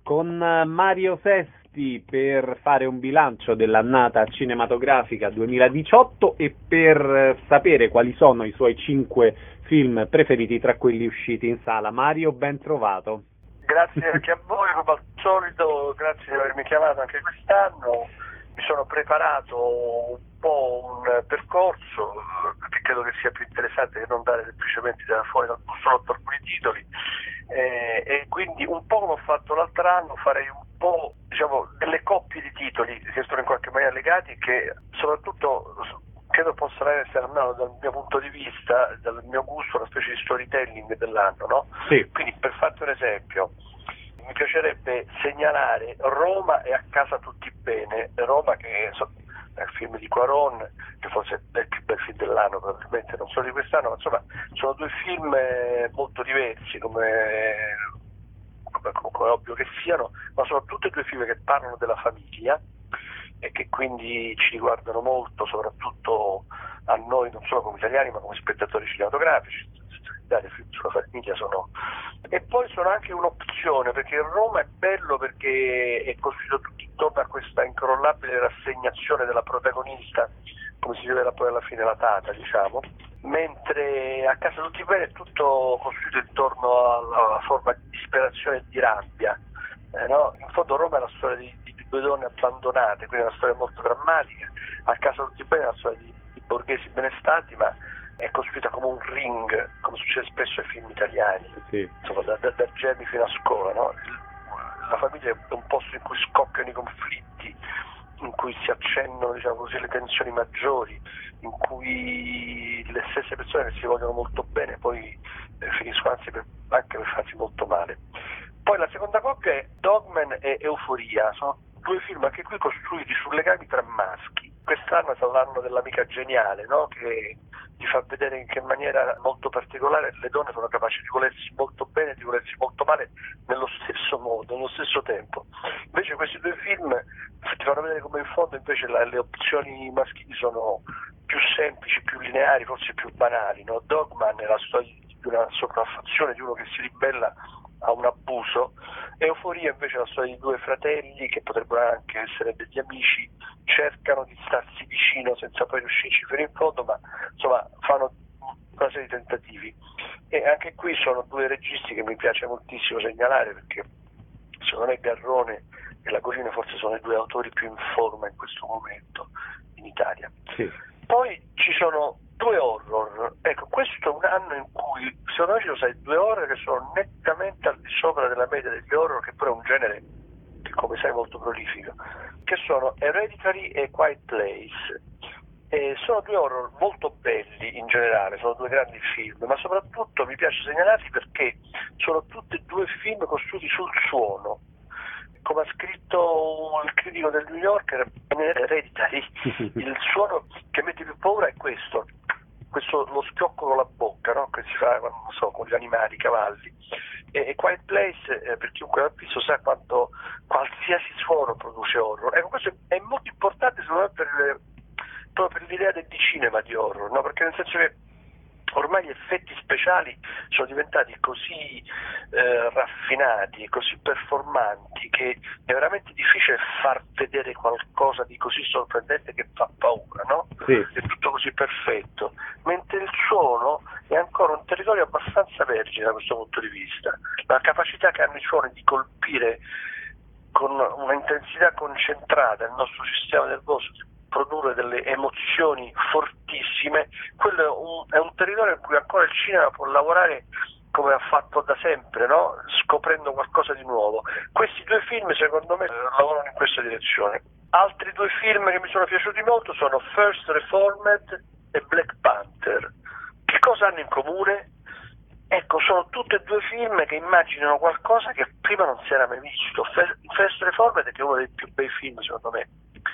con Mario Sesti per fare un bilancio dell'annata cinematografica 2018 e per sapere quali sono i suoi 5 film preferiti tra quelli usciti in sala. Mario, ben trovato. Grazie anche a voi, come al solito, grazie di avermi chiamato anche quest'anno. Mi sono preparato un po' un percorso che credo che sia più interessante che non dare semplicemente da fuori dal bussolotto alcuni titoli, e quindi un po' come ho fatto l'altro anno farei un po' delle coppie di titoli che sono in qualche maniera legati, che soprattutto credo possano essere, almeno dal mio punto di vista, dal mio gusto, una specie di storytelling dell'anno, no? Sì. Quindi, per farti un esempio, mi piacerebbe segnalare Roma e A casa tutti bene. Roma, che è il film di Cuarón, che forse è il più bel film dell'anno, probabilmente non solo di quest'anno, ma insomma sono due film molto diversi, come ovvio che siano, ma sono tutti e due film che parlano della famiglia e che quindi ci riguardano molto, soprattutto a noi, non solo come italiani ma come spettatori cinematografici. I film sulla famiglia sono, e poi sono anche un'opzione, perché Roma è bello perché è costruito tutto intorno a questa incrollabile rassegnazione della protagonista, come si rivela poi alla fine la tata, diciamo, mentre A casa tutti bene è tutto costruito intorno alla forma di disperazione e di rabbia, no? In fondo Roma è la storia di due donne abbandonate, quindi è una storia molto drammatica. A casa tutti bene è la storia di borghesi benestanti, ma è costruita come un ring, come succede spesso ai film italiani, sì. Insomma, da Gemmi fino a Scuola, no? La famiglia è un posto in cui scoppiano i conflitti, in cui si accendono, diciamo così, le tensioni maggiori, in cui le stesse persone che si vogliono molto bene poi finiscono anche per farsi molto male. Poi la seconda coppia è Dogman e Euforia, sono due film anche qui costruiti su legami tra maschi. Quest'anno è stato l'anno dell'amica geniale, no? Che ti fa vedere in che maniera molto particolare le donne sono capaci di volersi molto bene e di volersi molto male nello stesso modo, nello stesso tempo. Invece questi due film ti fanno vedere come in fondo invece le opzioni maschili sono più semplici, più lineari, forse più banali, no? Dogman è la storia di una sopraffazione, di uno che si ribella a un abuso. Euforia invece è la storia di due fratelli che potrebbero anche essere degli amici, cercano di starsi vicino senza poi riuscirci fino in fondo, ma insomma fanno una serie di tentativi. E anche qui sono due registi che mi piace moltissimo segnalare, perché secondo me Garrone e Lagorino forse sono i due autori più in forma in questo momento in Italia. Sì. Poi ci sono due horror, ecco, questo è un anno in cui secondo me ci sono stati due horror che sono nettamente al di sopra della media degli horror, che pure è un genere che, come sai, è molto prolifico, che sono Hereditary e Quiet Place. Sono due horror molto belli in generale, sono due grandi film, ma soprattutto mi piace segnalarli perché sono tutti e due film costruiti sul suono. Come ha scritto il critico del New Yorker, Hereditary, il suono che mette più paura è questo lo schiocco con la bocca, no? Che si fa, non so, con gli animali, i cavalli. E Quiet Place, per chiunque l'ha visto, sa quanto qualsiasi suono produce horror. Ecco, questo è molto importante secondo me proprio per l'idea del cinema di horror, no? Perché nel senso che ormai gli effetti speciali sono diventati così raffinati e così performanti che è veramente difficile far vedere qualcosa di così sorprendente che fa paura, no? Sì. È tutto così perfetto, mentre il suono è ancora un territorio abbastanza vergine da questo punto di vista. La capacità che hanno i suoni di colpire con una intensità concentrata il nostro sistema nervoso, produrre delle emozioni fortissime, quello è un territorio in cui ancora il cinema può lavorare come ha fatto da sempre, no? Scoprendo qualcosa di nuovo. Questi due film secondo me lavorano in questa direzione. Altri due film che mi sono piaciuti molto sono First Reformed e Black Panther. Che cosa hanno in comune? Ecco, sono tutti e due film che immaginano qualcosa che prima non si era mai visto. First Reformed, che è uno dei più bei film secondo me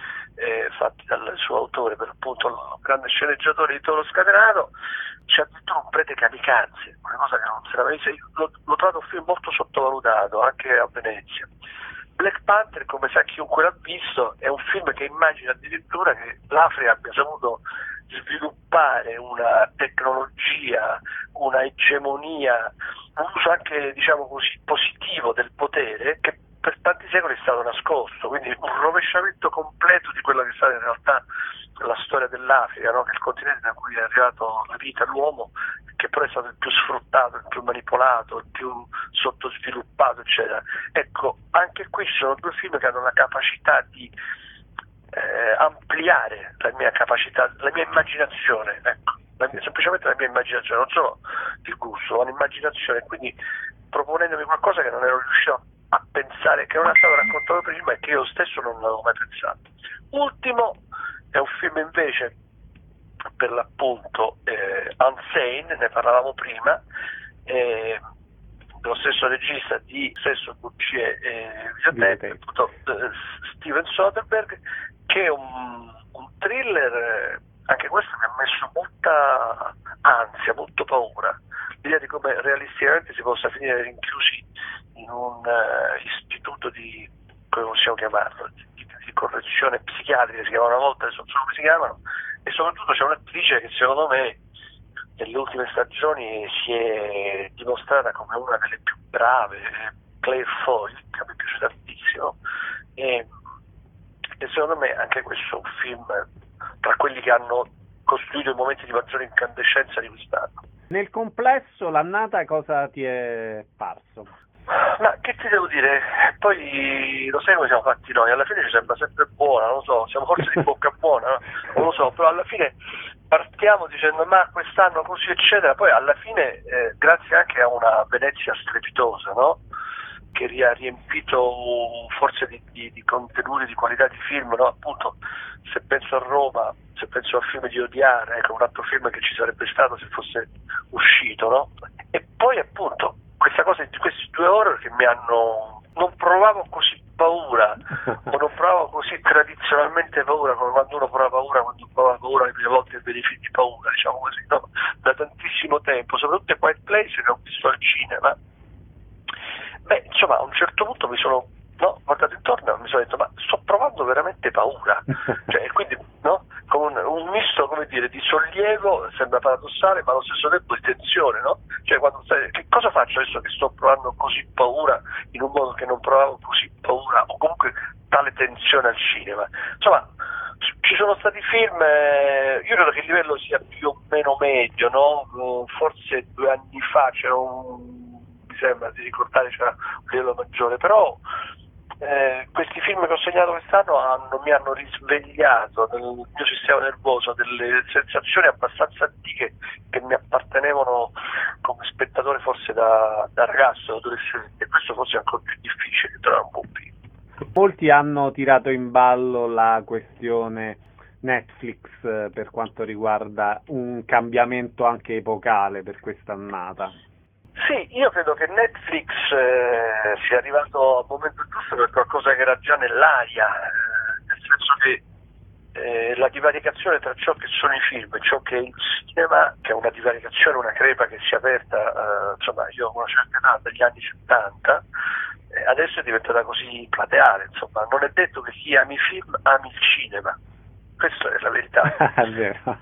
fatti dal suo autore, per appunto il grande sceneggiatore di Toro Scatenato, c'è addirittura un prete kamikaze, una cosa che non si era mai vista. L'ho trovato un film molto sottovalutato anche a Venezia. Black Panther, come sa chiunque l'ha visto, è un film che immagina addirittura che l'Africa abbia saputo sviluppare una tecnologia, una egemonia, un uso anche, diciamo così, positivo del potere, che per secoli è stato nascosto, quindi un rovesciamento completo di quella che è stata in realtà la storia dell'Africa, no? Che è il continente da cui è arrivato la vita, l'uomo, che però è stato il più sfruttato, il più manipolato, il più sottosviluppato, eccetera. Ecco, anche qui ci sono due film che hanno la capacità di ampliare la mia capacità, la mia immaginazione, ecco, semplicemente la mia immaginazione, non solo il gusto, ma l'immaginazione, quindi proponendomi qualcosa che non ero riuscito a pensare, che non è stato raccontato prima e che io stesso non avevo mai pensato. Ultimo è un film invece, per l'appunto, Unsane, ne parlavamo prima, dello stesso regista di Sesso, Bugie e Videotape, Steven Soderbergh, che è un thriller, anche questo mi ha messo molta ansia, molto paura, l'idea di come realisticamente si possa finire rinchiusi in un istituto di, come possiamo chiamarlo, di correzione psichiatrica, si chiamava una volta, adesso non so come si chiamano, e soprattutto c'è un'attrice che secondo me nelle ultime stagioni si è dimostrata come una delle più brave, Claire Foy, che mi piace tantissimo, e secondo me anche questo è un film tra quelli che hanno costruito i momenti di maggiore incandescenza di quest'anno. Nel complesso, l'annata cosa ti è parso? Ma che ti devo dire? Poi lo sai come siamo fatti noi, alla fine ci sembra sempre buona, non lo so, siamo forse di bocca buona, no? Non lo so, però alla fine partiamo dicendo ma quest'anno così eccetera, poi alla fine grazie anche a una Venezia strepitosa, no? Che ha riempito forse di contenuti, di qualità di film, no? Appunto, se penso a Roma, se penso al film di Odiar, ecco, un altro film che ci sarebbe stato se fosse uscito, no? E poi appunto questa cosa di questi due horror che mi hanno, non provavo così paura o non provavo così tradizionalmente paura come quando uno prova paura, quando prova paura le prime volte che vede film di paura, diciamo così, no? Da tantissimo tempo, soprattutto Quiet Place che ho visto al cinema. Beh, insomma, a un certo punto mi sono guardato intorno e mi sono detto ma sto provando veramente paura, cioè, quindi no, con un misto, come dire, di sollievo, sembra paradossale, ma allo stesso tempo di tensione, no? Cioè, quando che cosa faccio adesso che sto provando così paura in un modo che non provavo così paura o comunque tale tensione al cinema? Insomma, ci sono stati film, io credo che il livello sia più o meno medio, no? Forse 2 anni fa c'era mi sembra di ricordare c'era un livello maggiore, però questi film che ho segnato quest'anno mi hanno risvegliato nel mio sistema nervoso delle sensazioni abbastanza antiche che mi appartenevano come spettatore forse da ragazzo, adolescente, e questo forse è ancora più difficile trovare un buon film. Molti hanno tirato in ballo la questione Netflix per quanto riguarda un cambiamento anche epocale per quest'annata. Sì, io credo che Netflix sia arrivato al momento giusto per qualcosa che era già nell'aria, nel senso che la divaricazione tra ciò che sono i film e ciò che è il cinema, che è una divaricazione, una crepa che si è aperta, insomma, io ho una certa età, dagli anni 70, adesso è diventata così plateale, insomma, non è detto che chi ami i film ami il cinema, questa è la verità. È vero.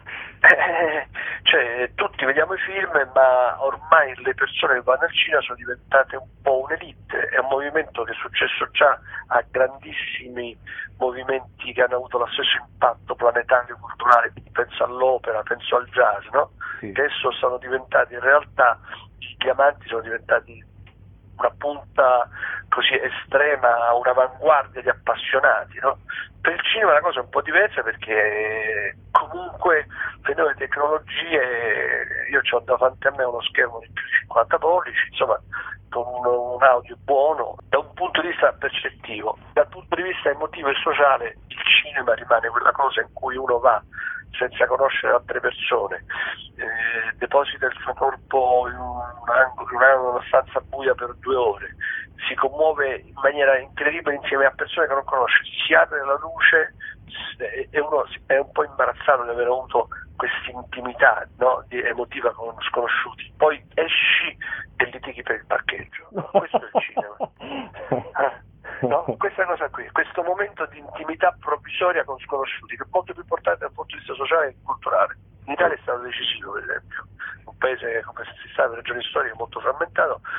Cioè, tutti vediamo i film, ma ormai le persone che vanno al cinema sono diventate un po' un'elite, è un movimento che è successo già a grandissimi movimenti che hanno avuto lo stesso impatto planetario culturale, penso all'opera, penso al jazz, no? Sì. Che adesso sono diventati, in realtà i diamanti sono diventati una punta così estrema, un'avanguardia di appassionati, no? Per il cinema la cosa è un po' diversa perché comunque le nuove tecnologie, io ho davanti a me uno schermo di più di 50 pollici, insomma, con un audio buono, da un punto di vista percettivo. Dal punto di vista emotivo e sociale il cinema rimane quella cosa in cui uno va senza conoscere altre persone, deposita il suo corpo in una stanza buia per 2 ore, si commuove in maniera incredibile insieme a persone che non conosce, si apre la luce e uno è un po' imbarazzato di aver avuto questa intimità, no, emotiva con sconosciuti, poi esci e litighi per il parcheggio, questo è il cinema. No? Questa cosa qui, questo momento di intimità provvisoria con sconosciuti, che è molto più importante dal punto di vista sociale e culturale. In Italia è stato decisivo, per esempio, un paese come si sa per ragioni storiche molto frammentato, il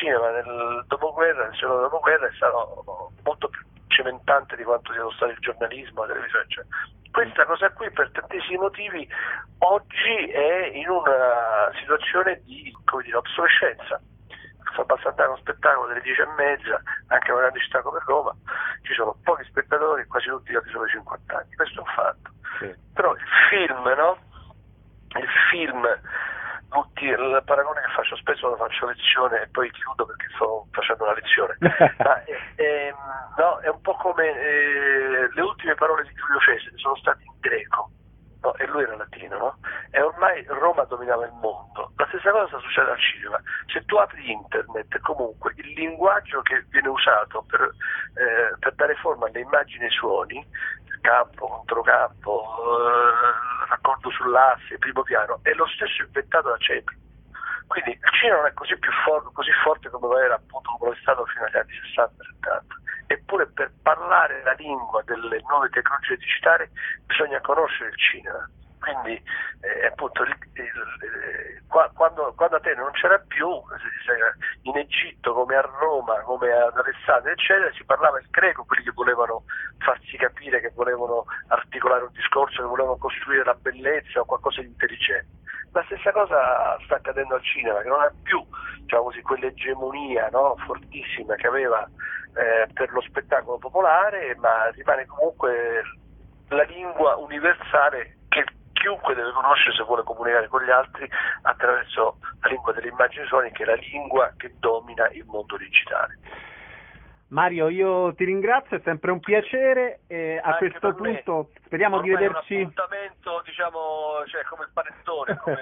cinema nel dopoguerra, nel secondo dopoguerra, è stato molto più cementante di quanto sia stato il giornalismo, la televisione, cioè. Questa cosa qui, per tantissimi motivi, oggi è in una situazione di, come dire, obsolescenza. Basta andare a uno spettacolo delle 10:30, anche in una grande città come Roma, ci sono pochi spettatori, quasi tutti al di sopra dei 50 anni, questo è un fatto. Sì. Però il film, no? Il film, il paragone che faccio spesso lo faccio lezione e poi chiudo perché sto facendo una lezione, ma no, è un po' come le ultime parole di Giulio Cesare sono state in greco, no? E lui era latino, no? E ormai Roma dominava il mondo. La stessa cosa succede al cinema. Se tu apri internet, comunque il linguaggio che viene usato per dare forma alle immagini e ai suoni, campo, controcampo, raccordo sull'asse, primo piano, è lo stesso inventato da Cepri. Quindi il cinema non è così forte come lo era, appunto, come lo è stato fino agli anni 60-70. Eppure per parlare la lingua delle nuove tecnologie digitali bisogna conoscere il cinema. Quindi appunto quando a te non c'era più, in Egitto come a Roma, come ad Alessandria eccetera, si parlava il greco, quelli che volevano farsi capire, che volevano articolare un discorso, che volevano costruire la bellezza o qualcosa di intelligente. La stessa cosa sta accadendo al cinema, che non ha più, diciamo così, quell'egemonia, no, fortissima che aveva per lo spettacolo popolare, ma rimane comunque la lingua universale che chiunque deve conoscere se vuole comunicare con gli altri attraverso la lingua delle immagini e suoni, che è la lingua che domina il mondo digitale. Mario, io ti ringrazio, è sempre un piacere e a anche questo punto speriamo di vederci. È un appuntamento, diciamo, cioè come il panettone, come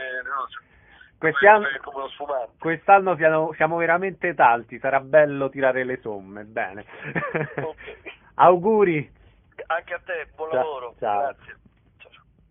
lo sfumante. Quest'anno siamo veramente tanti, sarà bello tirare le somme, bene. Okay. Auguri. Anche a te, buon lavoro. Ciao. Grazie.